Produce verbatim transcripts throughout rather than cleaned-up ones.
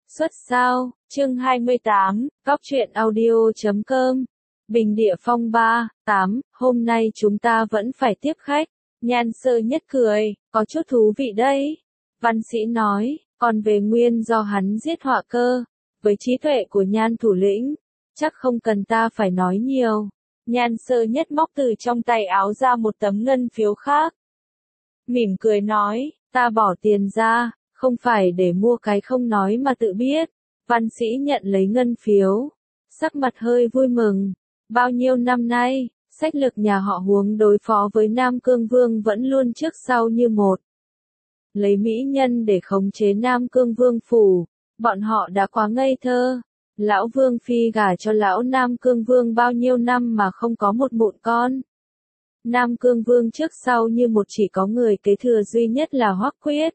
Xuất sao, chương hai mươi tám, Góc truyện audio chấm com. Bình Địa Phong ba, tám, hôm nay chúng ta vẫn phải tiếp khách. Nhan Sơ Nhất cười, có chút thú vị đấy. Văn Sĩ nói, còn về nguyên do hắn giết Họa Cơ, với trí tuệ của Nhan thủ lĩnh, chắc không cần ta phải nói nhiều. Nhan Sơ Nhất móc từ trong tay áo ra một tấm ngân phiếu khác. Mỉm cười nói, ta bỏ tiền ra, không phải để mua cái không nói mà tự biết. Văn Sĩ nhận lấy ngân phiếu, sắc mặt hơi vui mừng. Bao nhiêu năm nay, sách lược nhà họ Huống đối phó với Nam Cương Vương vẫn luôn trước sau như một. Lấy mỹ nhân để khống chế Nam Cương Vương phủ, bọn họ đã quá ngây thơ. Lão Vương Phi gả cho lão Nam Cương Vương bao nhiêu năm mà không có một mụn con. Nam Cương Vương trước sau như một chỉ có người kế thừa duy nhất là Hoắc Quyết.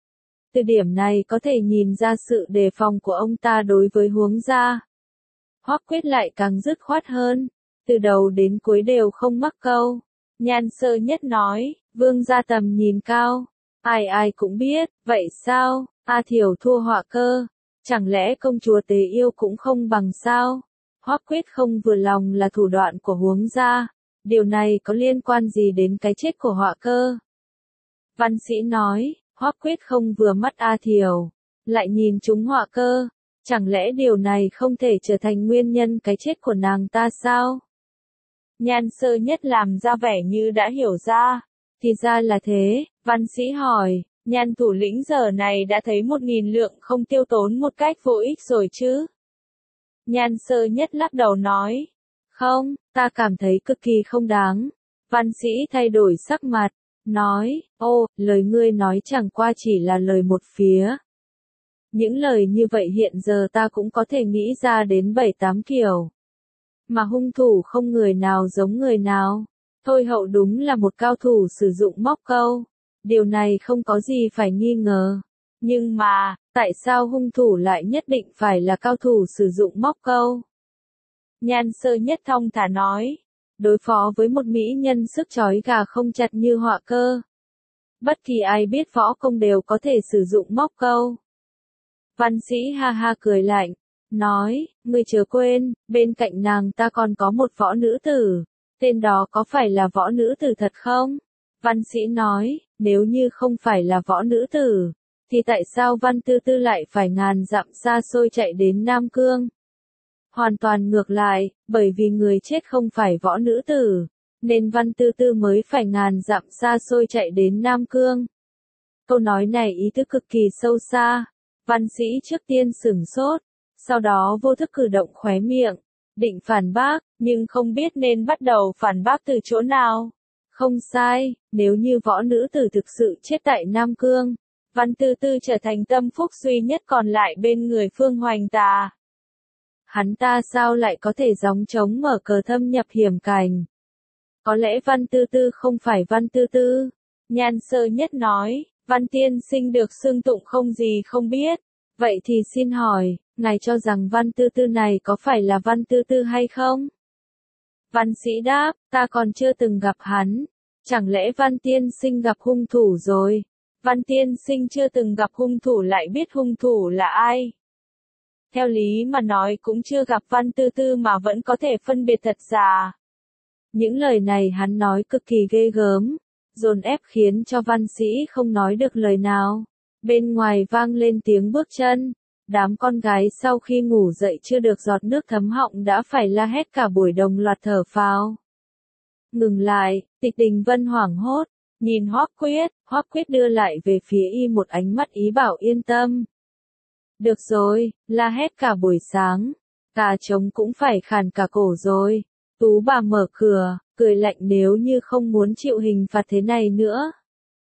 Từ điểm này có thể nhìn ra sự đề phòng của ông ta đối với Huống gia. Hoắc Quyết lại càng dứt khoát hơn, từ đầu đến cuối đều không mắc câu. Nhan Sơ Nhất nói, Vương gia tầm nhìn cao, ai ai cũng biết, vậy sao, A Thiểu thua Họa Cơ, chẳng lẽ công chúa Tế Yêu cũng không bằng sao? Hoắc Quyết không vừa lòng là thủ đoạn của Huống gia, điều này có liên quan gì đến cái chết của Họa Cơ? Văn Sĩ nói, Hoắc Quyết không vừa mắt A Thiểu, lại nhìn trúng Họa Cơ, chẳng lẽ điều này không thể trở thành nguyên nhân cái chết của nàng ta sao? Nhan Sơ Nhất làm ra vẻ như đã hiểu ra, thì ra là thế. Văn Sĩ hỏi, Nhan thủ lĩnh giờ này đã thấy một nghìn lượng không tiêu tốn một cách vô ích rồi chứ? Nhan Sơ Nhất lắc đầu nói, không, ta cảm thấy cực kỳ không đáng. Văn Sĩ thay đổi sắc mặt, nói, ô, lời ngươi nói chẳng qua chỉ là lời một phía. Những lời như vậy hiện giờ ta cũng có thể nghĩ ra đến bảy tám kiểu. Mà hung thủ không người nào giống người nào. Thôi Hậu đúng là một cao thủ sử dụng móc câu. Điều này không có gì phải nghi ngờ. Nhưng mà, tại sao hung thủ lại nhất định phải là cao thủ sử dụng móc câu? Nhan Sơ Nhất thong thả nói, đối phó với một mỹ nhân sức trói gà không chặt như Họa Cơ, bất kỳ ai biết võ công đều có thể sử dụng móc câu. Văn Sĩ ha ha cười lạnh, nói, ngươi chớ quên, bên cạnh nàng ta còn có một võ nữ tử, tên đó có phải là võ nữ tử thật không? Văn Sĩ nói, nếu như không phải là võ nữ tử, thì tại sao Văn Tư Tư lại phải ngàn dặm xa xôi chạy đến Nam Cương? Hoàn toàn ngược lại, bởi vì người chết không phải võ nữ tử, nên Văn Tư Tư mới phải ngàn dặm xa xôi chạy đến Nam Cương. Câu nói này ý tứ cực kỳ sâu xa. Văn Sĩ trước tiên sửng sốt, sau đó vô thức cử động khóe miệng, định phản bác, nhưng không biết nên bắt đầu phản bác từ chỗ nào. Không sai, nếu như võ nữ tử thực sự chết tại Nam Cương, Văn Tư Tư trở thành tâm phúc duy nhất còn lại bên người Phương Hoành Tà. Hắn ta sao lại có thể gióng trống mở cờ thâm nhập hiểm cảnh? Có lẽ Văn Tư Tư không phải Văn Tư Tư. Nhan Sơ Nhất nói, Văn tiên sinh được xưng tụng không gì không biết. Vậy thì xin hỏi, ngài cho rằng Văn Tư Tư này có phải là Văn Tư Tư hay không? Văn Sĩ đáp, ta còn chưa từng gặp hắn. Chẳng lẽ Văn tiên sinh gặp hung thủ rồi? Văn tiên sinh chưa từng gặp hung thủ lại biết hung thủ là ai? Theo lý mà nói cũng chưa gặp Văn Tư Tư mà vẫn có thể phân biệt thật giả. Những lời này hắn nói cực kỳ ghê gớm, dồn ép khiến cho Văn Sĩ không nói được lời nào. Bên ngoài vang lên tiếng bước chân, đám con gái sau khi ngủ dậy chưa được giọt nước thấm họng đã phải la hét cả buổi đồng loạt thở phào. Ngừng lại, Tịch Đình Vân hoảng hốt, nhìn Hoắc Quyết, Hoắc Quyết đưa lại về phía y một ánh mắt ý bảo yên tâm. Được rồi, la hét cả buổi sáng, gà trống cũng phải khàn cả cổ rồi. Tú bà mở cửa, cười lạnh, nếu như không muốn chịu hình phạt thế này nữa,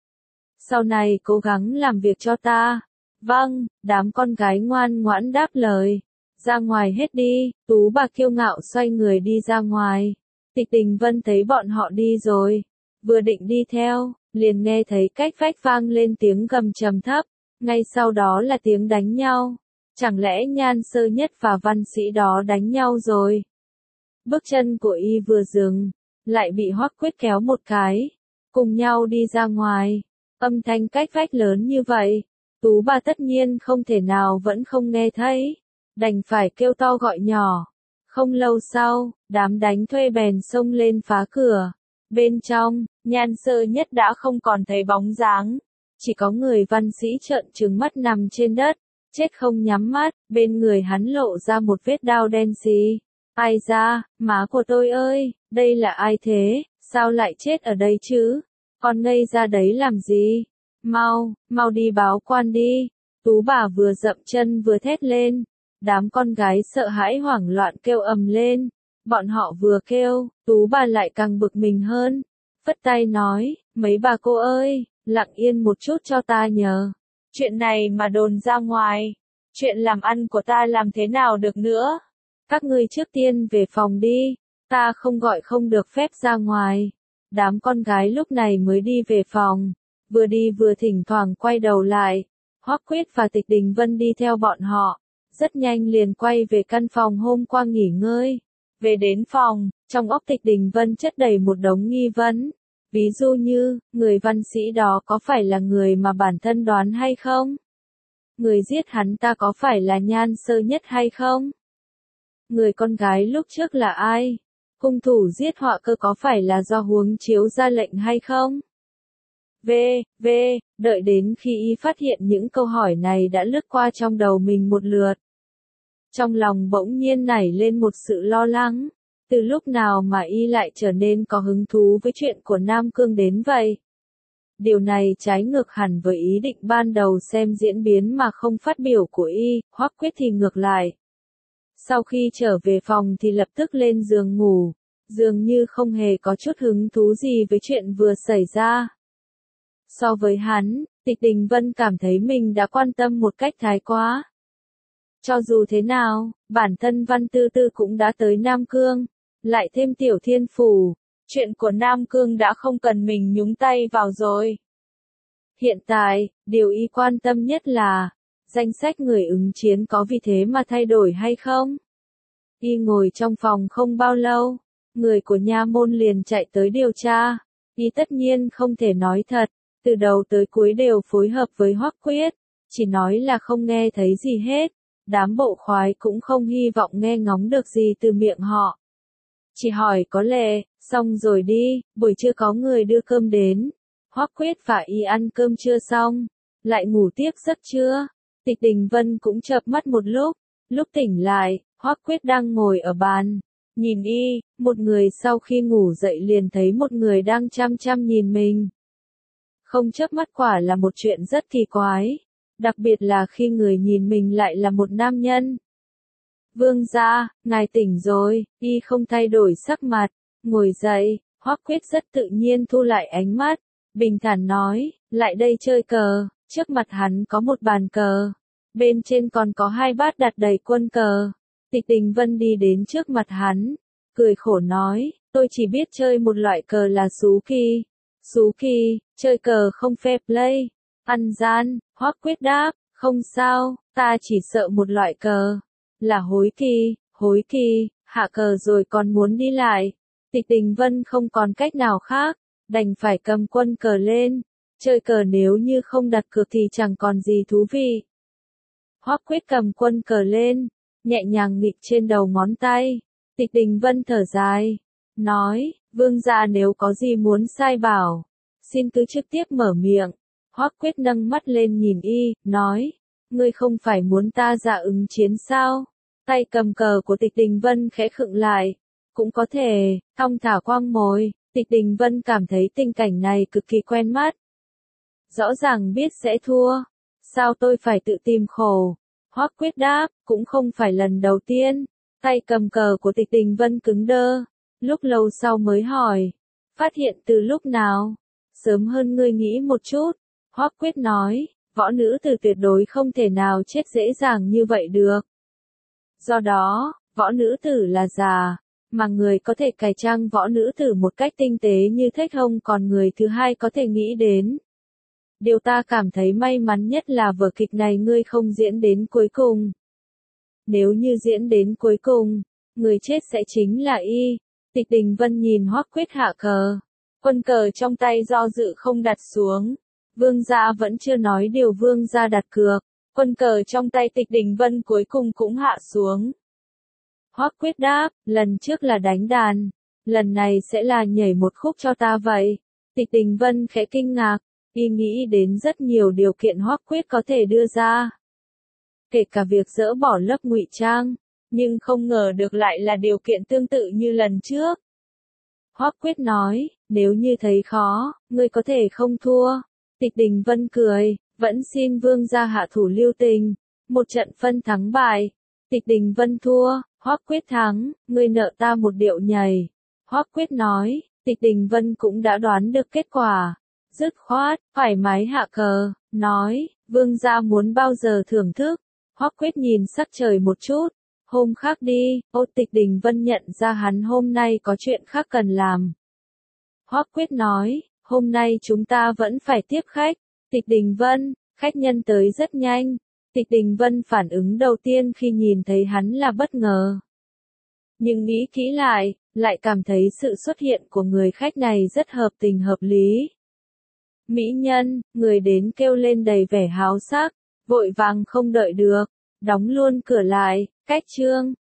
sau này cố gắng làm việc cho ta. Vâng, đám con gái ngoan ngoãn đáp lời. Ra ngoài hết đi. Tú bà kiêu ngạo xoay người đi ra ngoài. Tịch Đình Vân thấy bọn họ đi rồi, vừa định đi theo, liền nghe thấy cách vách vang lên tiếng gầm trầm thấp, ngay sau đó là tiếng đánh nhau. Chẳng lẽ Nhan Sơ Nhất và Văn Sĩ đó đánh nhau rồi? Bước chân của y vừa dừng, lại bị Hoắc Quyết kéo một cái, cùng nhau đi ra ngoài. Âm thanh cách vách lớn như vậy, Tú bà tất nhiên không thể nào vẫn không nghe thấy, đành phải kêu to gọi nhỏ. Không lâu sau, đám đánh thuê bèn xông lên phá cửa. Bên trong, Nhan Sơ Nhất đã không còn thấy bóng dáng. Chỉ có người văn sĩ trợn trừng mắt nằm trên đất, chết không nhắm mắt, bên người hắn lộ ra một vết đao đen xì. Ai da, má của tôi ơi, đây là ai thế, sao lại chết ở đây chứ? Con ngây ra đấy làm gì? Mau, mau đi báo quan đi. Tú bà vừa dậm chân vừa thét lên. Đám con gái sợ hãi hoảng loạn kêu ầm lên. Bọn họ vừa kêu, Tú bà lại càng bực mình hơn. Phất tay nói, mấy bà cô ơi, lặng yên một chút cho ta nhờ. Chuyện này mà đồn ra ngoài, chuyện làm ăn của ta làm thế nào được nữa? Các ngươi trước tiên về phòng đi, ta không gọi không được phép ra ngoài. Đám con gái lúc này mới đi về phòng, vừa đi vừa thỉnh thoảng quay đầu lại. Hoắc Quyết và Tịch Đình Vân đi theo bọn họ, rất nhanh liền quay về căn phòng hôm qua nghỉ ngơi. Về đến phòng, trong óc Tịch Đình Vân chất đầy một đống nghi vấn. Ví dụ như, người văn sĩ đó có phải là người mà bản thân đoán hay không? Người giết hắn ta có phải là Nhan Sơ Nhất hay không? Người con gái lúc trước là ai? Hung thủ giết họa cơ có phải là do Huống Chiếu ra lệnh hay không? V, V, đợi đến khi y phát hiện những câu hỏi này đã lướt qua trong đầu mình một lượt. Trong lòng bỗng nhiên nảy lên một sự lo lắng. Từ lúc nào mà y lại trở nên có hứng thú với chuyện của Nam Cương đến vậy? Điều này trái ngược hẳn với ý định ban đầu xem diễn biến mà không phát biểu của y. Hoắc Quyết thì ngược lại. Sau khi trở về phòng thì lập tức lên giường ngủ, dường như không hề có chút hứng thú gì với chuyện vừa xảy ra. So với hắn, Tịch Đình Vân cảm thấy mình đã quan tâm một cách thái quá. Cho dù thế nào, bản thân Văn Tư Tư cũng đã tới Nam Cương, lại thêm Tiểu Thiên Phủ, chuyện của Nam Cương đã không cần mình nhúng tay vào rồi. Hiện tại, điều y quan tâm nhất là, danh sách người ứng chiến có vì thế mà thay đổi hay không? Y ngồi trong phòng không bao lâu, người của nha môn liền chạy tới điều tra. Y tất nhiên không thể nói thật, từ đầu tới cuối đều phối hợp với Hoắc Quyết, chỉ nói là không nghe thấy gì hết. Đám bộ khoái cũng không hy vọng nghe ngóng được gì từ miệng họ. Chỉ hỏi có lẽ, xong rồi đi, buổi trưa có người đưa cơm đến. Hoắc Quyết và y ăn cơm trưa xong, lại ngủ tiếp giấc trưa. Tịch Đình Vân cũng chợp mắt một lúc, lúc tỉnh lại, Hoắc Quyết đang ngồi ở bàn, nhìn y, một người sau khi ngủ dậy liền thấy một người đang chăm chăm nhìn mình. Không chớp mắt quả là một chuyện rất kỳ quái, đặc biệt là khi người nhìn mình lại là một nam nhân. Vương gia, ngài tỉnh rồi, y không thay đổi sắc mặt, ngồi dậy, Hoắc Quyết rất tự nhiên thu lại ánh mắt, bình thản nói, lại đây chơi cờ. Trước mặt hắn có một bàn cờ, bên trên còn có hai bát đặt đầy quân cờ. Tịch Đình Vân đi đến trước mặt hắn, cười khổ nói, tôi chỉ biết chơi một loại cờ là xú kỳ. Xú kỳ, chơi cờ không fair play, ăn gian. Hoắc Quyết đáp, không sao, ta chỉ sợ một loại cờ, là hối kỳ. Hối kỳ, hạ cờ rồi còn muốn đi lại. Tịch Đình Vân không còn cách nào khác, đành phải cầm quân cờ lên. Chơi cờ nếu như không đặt cược thì chẳng còn gì thú vị. Hoắc Quyết cầm quân cờ lên, nhẹ nhàng nghịch trên đầu ngón tay. Tịch Đình Vân thở dài, nói, vương gia nếu có gì muốn sai bảo, xin cứ trực tiếp mở miệng. Hoắc Quyết nâng mắt lên nhìn y, nói, ngươi không phải muốn ta ra ứng chiến sao? Tay cầm cờ của Tịch Đình Vân khẽ khựng lại, cũng có thể, thong thả quang mồi. Tịch Đình Vân cảm thấy tình cảnh này cực kỳ quen mắt. Rõ ràng biết sẽ thua, sao tôi phải tự tìm khổ? Hoắc Quyết đáp, cũng không phải lần đầu tiên. Tay cầm cờ của Tịch Đình Vân cứng đơ, lúc lâu sau mới hỏi, phát hiện từ lúc nào? Sớm hơn ngươi nghĩ một chút. Hoắc Quyết nói, võ nữ tử tuyệt đối không thể nào chết dễ dàng như vậy được. Do đó, võ nữ tử là già, mà người có thể cải trang võ nữ tử một cách tinh tế như Thách Hồng còn người thứ hai có thể nghĩ đến. Điều ta cảm thấy may mắn nhất là vở kịch này ngươi không diễn đến cuối cùng. Nếu như diễn đến cuối cùng, người chết sẽ chính là y. Tịch Đình Vân nhìn Hoắc Quyết hạ cờ, quân cờ trong tay do dự không đặt xuống. Vương gia vẫn chưa nói điều vương gia đặt cược, quân cờ trong tay Tịch Đình Vân cuối cùng cũng hạ xuống. Hoắc Quyết đáp, lần trước là đánh đàn, lần này sẽ là nhảy một khúc cho ta vậy. Tịch Đình Vân khẽ kinh ngạc, y nghĩ đến rất nhiều điều kiện Hoắc Quyết có thể đưa ra. Kể cả việc dỡ bỏ lớp ngụy trang, nhưng không ngờ được lại là điều kiện tương tự như lần trước. Hoắc Quyết nói, nếu như thấy khó, ngươi có thể không thua. Tịch Đình Vân cười, vẫn xin vương gia hạ thủ lưu tình, một trận phân thắng bại. Tịch Đình Vân thua, Hoắc Quyết thắng, ngươi nợ ta một điệu nhảy. Hoắc Quyết nói, Tịch Đình Vân cũng đã đoán được kết quả. Dứt khoát, thoải mái hạ cờ, nói, vương gia muốn bao giờ thưởng thức. Hoắc Quyết nhìn sắc trời một chút, hôm khác đi. Ô, Tịch Đình Vân nhận ra hắn hôm nay có chuyện khác cần làm. Hoắc Quyết nói, hôm nay chúng ta vẫn phải tiếp khách. Tịch Đình Vân, khách nhân tới rất nhanh. Tịch Đình Vân phản ứng đầu tiên khi nhìn thấy hắn là bất ngờ. Nhưng nghĩ kỹ lại, lại cảm thấy sự xuất hiện của người khách này rất hợp tình hợp lý. Mỹ nhân, người đến kêu lên đầy vẻ háo sắc, vội vàng không đợi được, đóng luôn cửa lại, cách chương.